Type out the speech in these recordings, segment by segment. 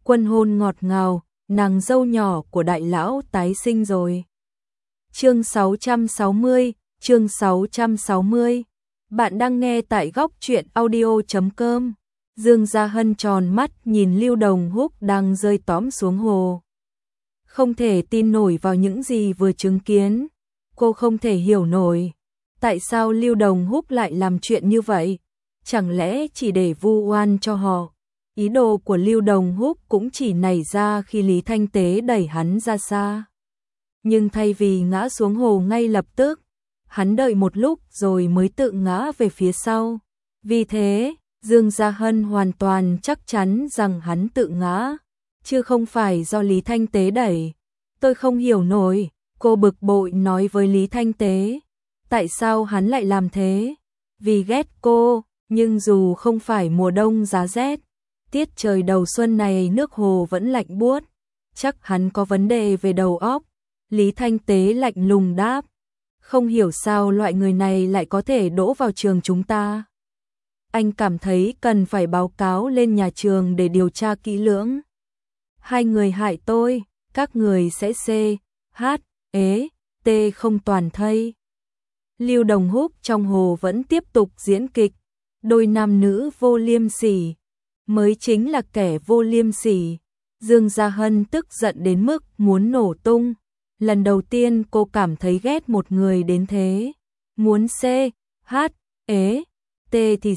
Quân hôn ngọt ngào, nàng dâu nhỏ của đại lão tái sinh rồi. Chương 660, chương 660. Bạn đang nghe tại góc truyện audio.com. Dương Gia Hân tròn mắt nhìn Lưu Đồng Húc đang rơi tóm xuống hồ. Không thể tin nổi vào những gì vừa chứng kiến. Cô không thể hiểu nổi. Tại sao Lưu Đồng Húc lại làm chuyện như vậy? Chẳng lẽ chỉ để vu oan cho họ? Ý đồ của Lưu Đồng Húc cũng chỉ nảy ra khi Lý Thanh Tế đẩy hắn ra xa. Nhưng thay vì ngã xuống hồ ngay lập tức, hắn đợi một lúc rồi mới tự ngã về phía sau. Vì thế, Dương Gia Hân hoàn toàn chắc chắn rằng hắn tự ngã, chứ không phải do Lý Thanh Tế đẩy. Tôi không hiểu nổi, cô bực bội nói với Lý Thanh Tế. Tại sao hắn lại làm thế? Vì ghét cô, nhưng dù không phải mùa đông giá rét, tiết trời đầu xuân này nước hồ vẫn lạnh buốt, chắc hắn có vấn đề về đầu óc. Lý Thanh Tế lạnh lùng đáp, không hiểu sao loại người này lại có thể đỗ vào trường chúng ta. Anh cảm thấy cần phải báo cáo lên nhà trường để điều tra kỹ lưỡng. Hai người hại tôi, các người sẽ T không toàn thây. Lưu Đồng Húc trong hồ vẫn tiếp tục diễn kịch, đôi nam nữ vô liêm sỉ, mới chính là kẻ vô liêm sỉ. Dương Gia Hân tức giận đến mức muốn nổ tung. Lần đầu tiên cô cảm thấy ghét một người đến thế. Muốn T thì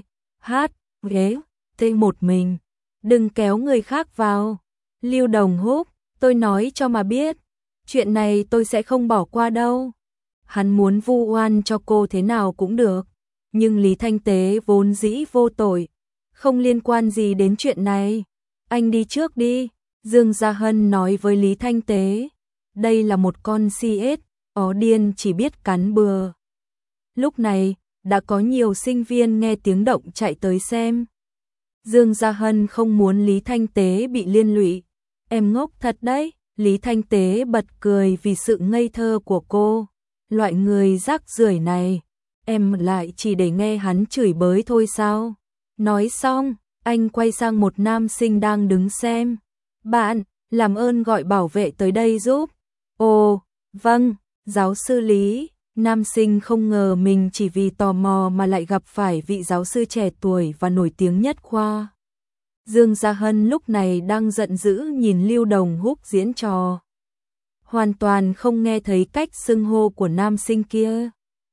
T một mình. Đừng kéo người khác vào. Lưu Đồng Húc, tôi nói cho mà biết, chuyện này tôi sẽ không bỏ qua đâu. Hắn muốn vu oan cho cô thế nào cũng được, nhưng Lý Thanh Tế vốn dĩ vô tội, không liên quan gì đến chuyện này. Anh đi trước đi, Dương Gia Hân nói với Lý Thanh Tế. Đây là một con CS, ó điên chỉ biết cắn bừa. Lúc này, đã có nhiều sinh viên nghe tiếng động chạy tới xem. Dương Gia Hân không muốn Lý Thanh Tế bị liên lụy. Em ngốc thật đấy, Lý Thanh Tế bật cười vì sự ngây thơ của cô. Loại người rác rưởi này, em lại chỉ để nghe hắn chửi bới thôi sao? Nói xong, anh quay sang một nam sinh đang đứng xem. Bạn, làm ơn gọi bảo vệ tới đây giúp. Ồ, vâng, giáo sư Lý. Nam sinh không ngờ mình chỉ vì tò mò mà lại gặp phải vị giáo sư trẻ tuổi và nổi tiếng nhất khoa. Dương Gia Hân lúc này đang giận dữ nhìn Lưu Đồng Húc diễn trò, hoàn toàn không nghe thấy cách xưng hô của nam sinh kia.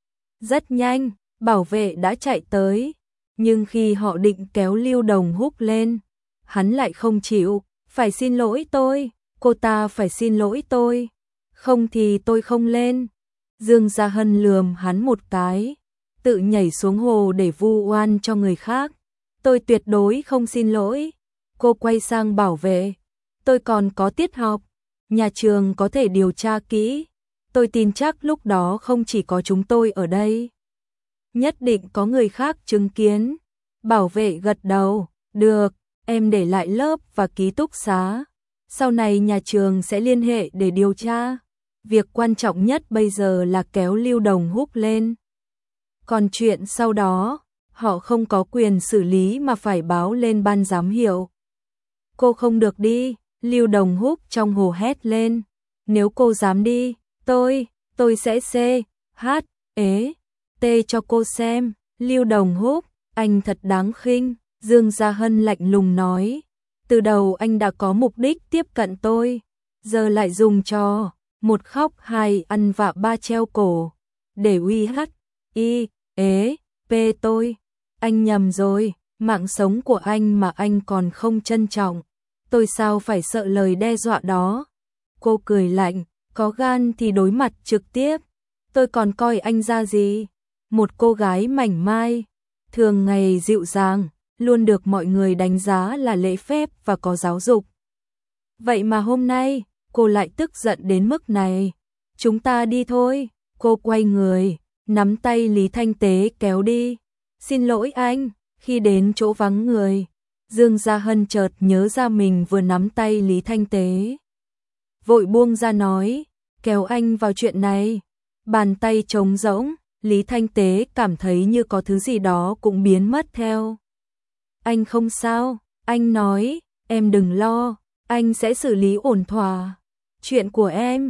Rất nhanh, bảo vệ đã chạy tới, nhưng khi họ định kéo Lưu Đồng Húc lên, hắn lại không chịu. Phải xin lỗi tôi, cô ta phải xin lỗi tôi, không thì tôi không lên. Dương Gia Hân lườm hắn một cái, tự nhảy xuống hồ để vu oan cho người khác. Tôi tuyệt đối không xin lỗi. Cô quay sang bảo vệ, tôi còn có tiết học, nhà trường có thể điều tra kỹ. Tôi tin chắc lúc đó không chỉ có chúng tôi ở đây, nhất định có người khác chứng kiến. Bảo vệ gật đầu, được, em để lại lớp và ký túc xá. Sau này nhà trường sẽ liên hệ để điều tra. Việc quan trọng nhất bây giờ là kéo Lưu Đồng Húc lên. Còn chuyện sau đó, họ không có quyền xử lý mà phải báo lên ban giám hiệu. Cô không được đi, Lưu Đồng Húc trong hồ hét lên. Nếu cô dám đi, tôi sẽ T cho cô xem. Lưu Đồng Húc, anh thật đáng khinh, Dương Gia Hân lạnh lùng nói. Từ đầu anh đã có mục đích tiếp cận tôi, giờ lại dùng trò một khóc hai ăn vạ ba treo cổ để uy hiếp tôi. Anh nhầm rồi, mạng sống của anh mà anh còn không trân trọng, tôi sao phải sợ lời đe dọa đó. Cô cười lạnh, có gan thì đối mặt trực tiếp. Tôi còn coi anh ra gì? Một cô gái mảnh mai, thường ngày dịu dàng, luôn được mọi người đánh giá là lễ phép và có giáo dục. Vậy mà hôm nay, cô lại tức giận đến mức này. Chúng ta đi thôi. Cô quay người, nắm tay Lý Thanh Tế kéo đi. Xin lỗi anh. Khi đến chỗ vắng người, Dương Gia Hân chợt nhớ ra mình vừa nắm tay Lý Thanh Tế, vội buông ra nói, kéo anh vào chuyện này. Bàn tay trống rỗng, Lý Thanh Tế cảm thấy như có thứ gì đó cũng biến mất theo. Anh không sao, anh nói, em đừng lo, anh sẽ xử lý ổn thỏa. Chuyện của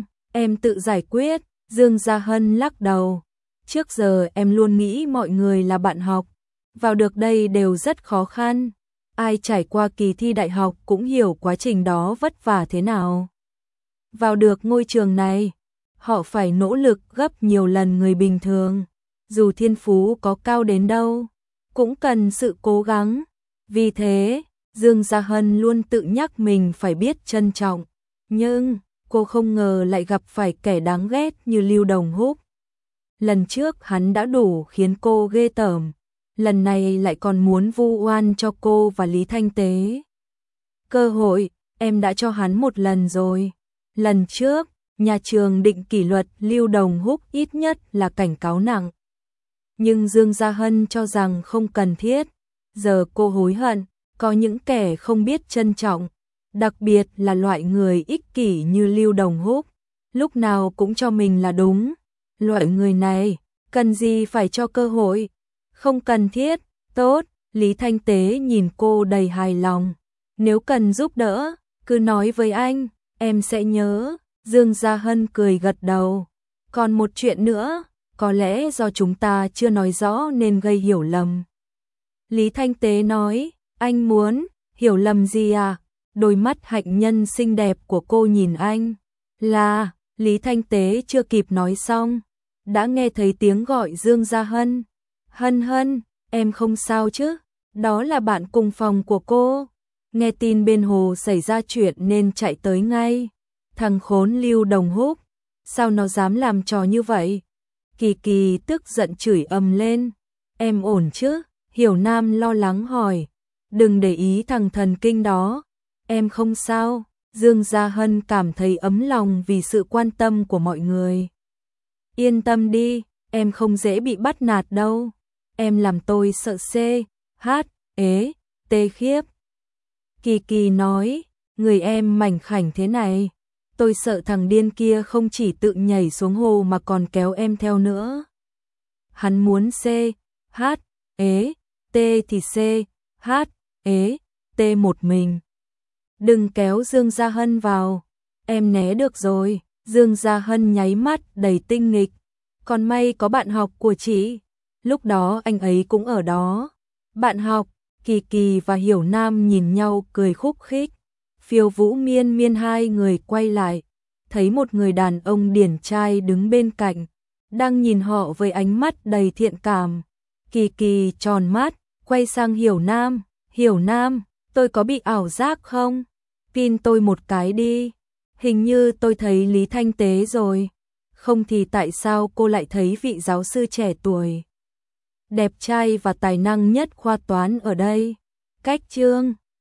em tự giải quyết. Dương Gia Hân lắc đầu. Trước giờ em luôn nghĩ mọi người là bạn học, vào được đây đều rất khó khăn. Ai trải qua kỳ thi đại học cũng hiểu quá trình đó vất vả thế nào. Vào được ngôi trường này, họ phải nỗ lực gấp nhiều lần người bình thường. Dù thiên phú có cao đến đâu, cũng cần sự cố gắng. Vì thế, Dương Gia Hân luôn tự nhắc mình phải biết trân trọng. Nhưng, cô không ngờ lại gặp phải kẻ đáng ghét như Lưu Đồng Húc. Lần trước hắn đã đủ khiến cô ghê tởm, lần này lại còn muốn vu oan cho cô và Lý Thanh Tế. Cơ hội, em đã cho hắn một lần rồi. Lần trước, nhà trường định kỷ luật Lưu Đồng Húc ít nhất là cảnh cáo nặng. Nhưng Dương Gia Hân cho rằng không cần thiết. Giờ cô hối hận, có những kẻ không biết trân trọng, đặc biệt là loại người ích kỷ như Lưu Đồng Húc, lúc nào cũng cho mình là đúng. Loại người này, cần gì phải cho cơ hội? Không cần thiết. Tốt, Lý Thanh Tế nhìn cô đầy hài lòng. Nếu cần giúp đỡ, cứ nói với anh, em sẽ nhớ. Dương Gia Hân cười gật đầu. Còn một chuyện nữa, có lẽ do chúng ta chưa nói rõ nên gây hiểu lầm. Lý Thanh Tế nói, anh muốn hiểu lầm gì à? Đôi mắt hạnh nhân xinh đẹp của cô nhìn anh. Là, Lý Thanh Tế chưa kịp nói xong, đã nghe thấy tiếng gọi Dương Gia Hân. Hân Hân, em không sao chứ? Đó là bạn cùng phòng của cô. Nghe tin bên hồ xảy ra chuyện nên chạy tới ngay. Thằng khốn Lưu Đồng Húc, sao nó dám làm trò như vậy? Kỳ Kỳ tức giận chửi ầm lên. Em ổn chứ? Hiểu Nam lo lắng hỏi. Đừng để ý thằng thần kinh đó. Em không sao. Dương Gia Hân cảm thấy ấm lòng vì sự quan tâm của mọi người. Yên tâm đi, em không dễ bị bắt nạt đâu. Em làm tôi sợ tê khiếp. Kỳ Kỳ nói, người em mảnh khảnh thế này, tôi sợ thằng điên kia không chỉ tự nhảy xuống hồ mà còn kéo em theo nữa. Hắn muốn thì tê một mình. Đừng kéo Dương Gia Hân vào, em né được rồi. Dương Gia Hân nháy mắt đầy tinh nghịch. Còn may có bạn học của chị, lúc đó anh ấy cũng ở đó. Bạn học, Kỳ Kỳ và Hiểu Nam nhìn nhau cười khúc khích. Phiêu Vũ Miên Miên hai người quay lại, thấy một người đàn ông điển trai đứng bên cạnh, đang nhìn họ với ánh mắt đầy thiện cảm. Kỳ Kỳ tròn mắt, quay sang Hiểu Nam, tôi có bị ảo giác không? Pin tôi một cái đi. Hình như tôi thấy Lý Thanh Tế rồi. Không thì tại sao cô lại thấy vị giáo sư trẻ tuổi, đẹp trai và tài năng nhất khoa toán ở đây? Cách chương